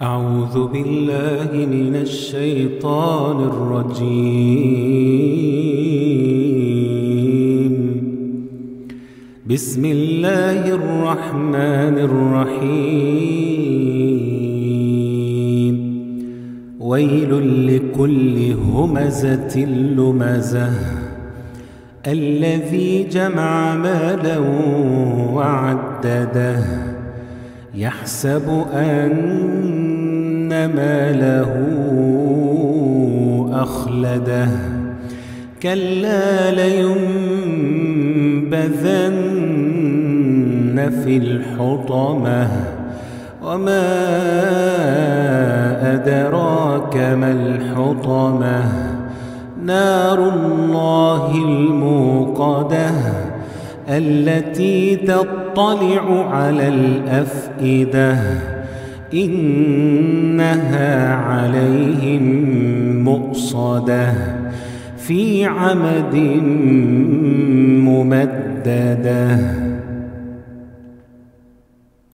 أعوذ بالله من الشيطان الرجيم. بسم الله الرحمن الرحيم. ويل لكل همزة لمزة الذي جمع مالا وعدده يحسب أن ماله أخلده كلا لينبذن في الحطمة وما أدراك ما الحطمة نار الله الموقدة التي تطلع على الأفئدة إنها عليهم مؤصدة في عمد ممددة.